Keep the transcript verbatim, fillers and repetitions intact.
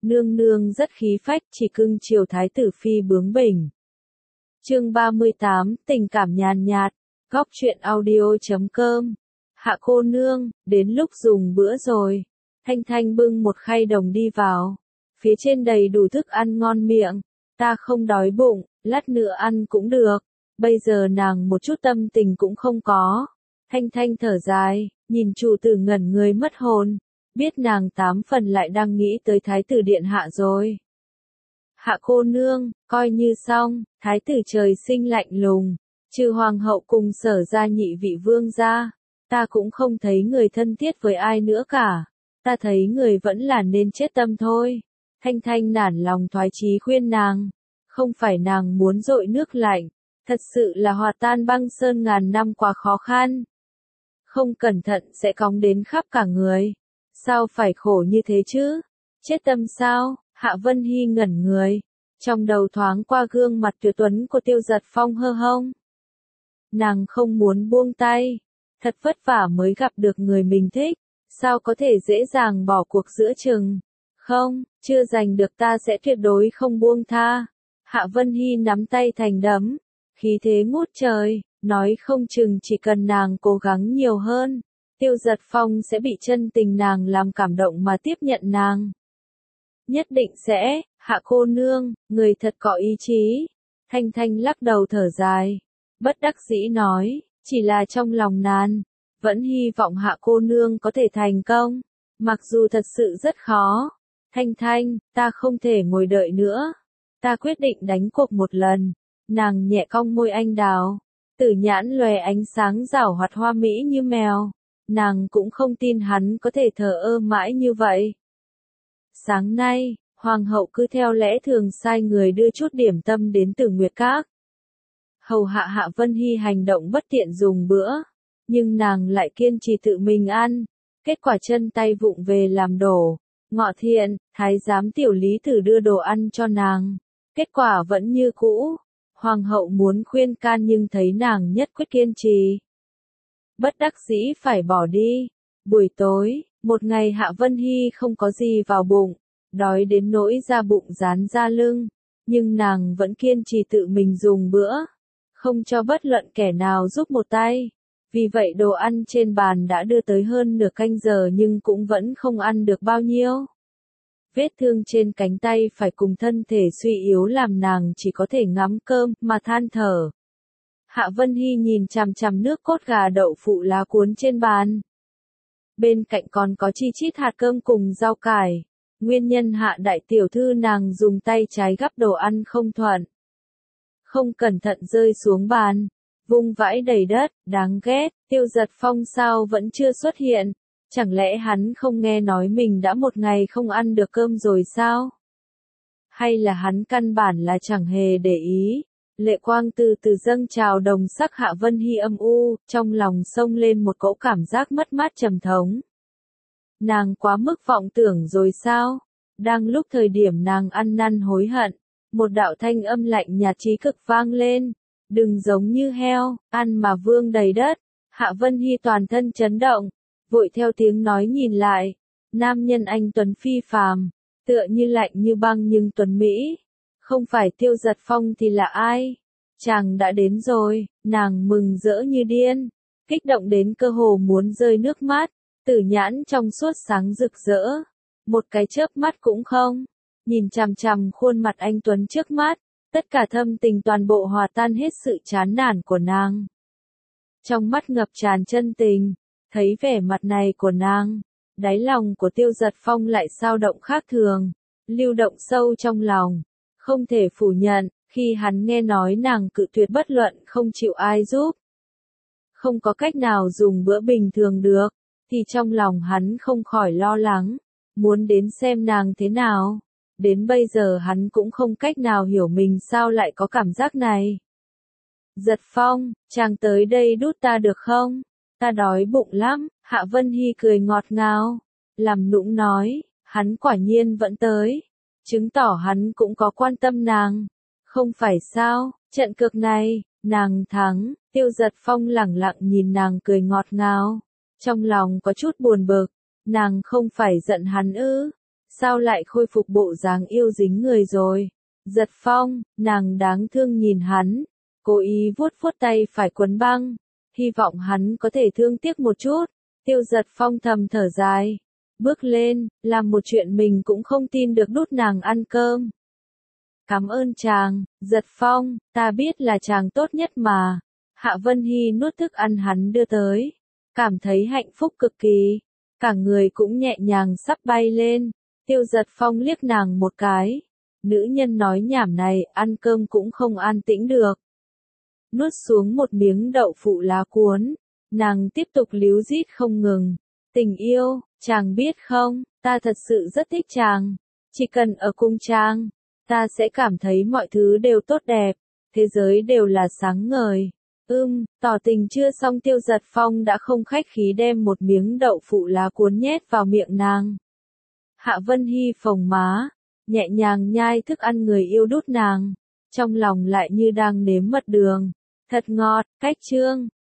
nương nương rất khí phách chỉ cưng chiều thái tử phi bướng bỉnh. Chương ba mươi tám, tình cảm nhàn nhạt, góc truyện audio chấm com. Hạ cô nương, đến lúc dùng bữa rồi. Thanh Thanh bưng một khay đồng đi vào. Phía trên đầy đủ thức ăn ngon miệng. Ta không đói bụng, lát nữa ăn cũng được. Bây giờ nàng một chút tâm tình cũng không có. Thanh Thanh thở dài, nhìn chủ tử ngẩn người mất hồn. Biết nàng tám phần lại đang nghĩ tới thái tử điện hạ rồi. Hạ cô nương, coi như xong, thái tử trời sinh lạnh lùng. Trừ hoàng hậu cùng sở ra nhị vị vương ra. Ta cũng không thấy người thân thiết với ai nữa cả. Ta thấy người vẫn là nên chết tâm thôi. Thanh Thanh nản lòng thoái chí khuyên nàng. Không phải nàng muốn dội nước lạnh. Thật sự là hòa tan băng sơn ngàn năm quá khó khăn. Không cẩn thận sẽ cóng đến khắp cả người. Sao phải khổ như thế chứ? Chết tâm sao? Hạ Vân Hy ngẩn người. Trong đầu thoáng qua gương mặt tuyệt tuấn của Tiêu Giật Phong hơ hông. Nàng không muốn buông tay. Thật vất vả mới gặp được người mình thích. Sao có thể dễ dàng bỏ cuộc giữa chừng? Không, chưa giành được ta sẽ tuyệt đối không buông tha. Hạ Vân Hy nắm tay thành đấm. Khí thế ngút trời, nói không chừng chỉ cần nàng cố gắng nhiều hơn. Tiêu Giật Phong sẽ bị chân tình nàng làm cảm động mà tiếp nhận nàng. Nhất định sẽ, hạ cô nương, người thật có ý chí. Thanh Thanh lắc đầu thở dài. Bất đắc dĩ nói, chỉ là trong lòng nàng, vẫn hy vọng hạ cô nương có thể thành công. Mặc dù thật sự rất khó. Thanh Thanh, ta không thể ngồi đợi nữa. Ta quyết định đánh cuộc một lần. Nàng nhẹ cong môi anh đào. Tử nhãn lòe ánh sáng rảo hoạt hoa mỹ như mèo. Nàng cũng không tin hắn có thể thờ ơ mãi như vậy. Sáng nay, hoàng hậu cứ theo lẽ thường sai người đưa chút điểm tâm đến từ Nguyệt Các. Hầu hạ Hạ Vân Hy hành động bất tiện dùng bữa, nhưng nàng lại kiên trì tự mình ăn. Kết quả chân tay vụng về làm đổ. Ngọ Thiện, thái giám tiểu lý thử đưa đồ ăn cho nàng. Kết quả vẫn như cũ. Hoàng hậu muốn khuyên can nhưng thấy nàng nhất quyết kiên trì. Bất đắc dĩ phải bỏ đi. Buổi tối, một ngày Hạ Vân Hy không có gì vào bụng, đói đến nỗi ra bụng dán ra lưng, nhưng nàng vẫn kiên trì tự mình dùng bữa, không cho bất luận kẻ nào giúp một tay. Vì vậy đồ ăn trên bàn đã đưa tới hơn nửa canh giờ nhưng cũng vẫn không ăn được bao nhiêu. Vết thương trên cánh tay phải cùng thân thể suy yếu làm nàng chỉ có thể ngắm cơm mà than thở. Hạ Vân Hy nhìn chằm chằm nước cốt gà đậu phụ lá cuốn trên bàn. Bên cạnh còn có chi chít hạt cơm cùng rau cải. Nguyên nhân Hạ đại tiểu thư nàng dùng tay trái gắp đồ ăn không thuận. Không cẩn thận rơi xuống bàn. Vung vãi đầy đất, đáng ghét. Tiêu Giật Phong sao vẫn chưa xuất hiện. Chẳng lẽ hắn không nghe nói mình đã một ngày không ăn được cơm rồi sao? Hay là hắn căn bản là chẳng hề để ý? Lệ quang từ từ dâng trào đồng sắc Hạ Vân Hy âm u, trong lòng xông lên một cỗ cảm giác mất mát trầm thống. Nàng quá mức vọng tưởng rồi sao? Đang lúc thời điểm nàng ăn năn hối hận, một đạo thanh âm lạnh nhạt chí cực vang lên. Đừng giống như heo, ăn mà vương đầy đất. Hạ Vân Hy toàn thân chấn động, vội theo tiếng nói nhìn lại. Nam nhân anh tuấn phi phàm, tựa như lạnh như băng nhưng tuấn mỹ. Không phải Tiêu Giật Phong thì là ai? Chàng đã đến rồi, nàng mừng rỡ như điên, kích động đến cơ hồ muốn rơi nước mắt, tử nhãn trong suốt sáng rực rỡ. Một cái chớp mắt cũng không, nhìn chằm chằm khuôn mặt anh tuấn trước mắt, tất cả thâm tình toàn bộ hòa tan hết sự chán nản của nàng. Trong mắt ngập tràn chân tình, thấy vẻ mặt này của nàng, đáy lòng của Tiêu Giật Phong lại dao động khác thường, lưu động sâu trong lòng. Không thể phủ nhận, khi hắn nghe nói nàng cự tuyệt bất luận không chịu ai giúp. Không có cách nào dùng bữa bình thường được, thì trong lòng hắn không khỏi lo lắng, muốn đến xem nàng thế nào. Đến bây giờ hắn cũng không cách nào hiểu mình sao lại có cảm giác này. Giật Phong, chàng tới đây đút ta được không? Ta đói bụng lắm. Hạ Vân Hy cười ngọt ngào, làm nũng nói, hắn quả nhiên vẫn tới. Chứng tỏ hắn cũng có quan tâm nàng. Không phải sao, trận cược này, nàng thắng. Tiêu Giật Phong lẳng lặng nhìn nàng cười ngọt ngào. Trong lòng có chút buồn bực, nàng không phải giận hắn ư? sao lại khôi phục bộ dáng yêu dính người rồi? Giật Phong, nàng đáng thương nhìn hắn, cố ý vuốt vuốt tay phải quấn băng, hy vọng hắn có thể thương tiếc một chút. Tiêu Giật Phong thầm thở dài, bước lên, làm một chuyện mình cũng không tin được đút nàng ăn cơm. Cảm ơn chàng, Giật Phong, ta biết là chàng tốt nhất mà. Hạ Vân Hy nuốt thức ăn hắn đưa tới, cảm thấy hạnh phúc cực kỳ, cả người cũng nhẹ nhàng sắp bay lên. Tiêu Giật Phong liếc nàng một cái, nữ nhân nói nhảm này, ăn cơm cũng không an tĩnh được. Nuốt xuống một miếng đậu phụ lá cuốn, nàng tiếp tục líu rít không ngừng. Tình yêu, chàng biết không, ta thật sự rất thích chàng. Chỉ cần ở cùng chàng, ta sẽ cảm thấy mọi thứ đều tốt đẹp, thế giới đều là sáng ngời. Ưm, tỏ tình chưa xong Tiêu Giật Phong đã không khách khí đem một miếng đậu phụ lá cuốn nhét vào miệng nàng. Hạ Vân Hy phồng má, nhẹ nhàng nhai thức ăn người yêu đút nàng, trong lòng lại như đang nếm mật đường. Thật ngọt, cách chương.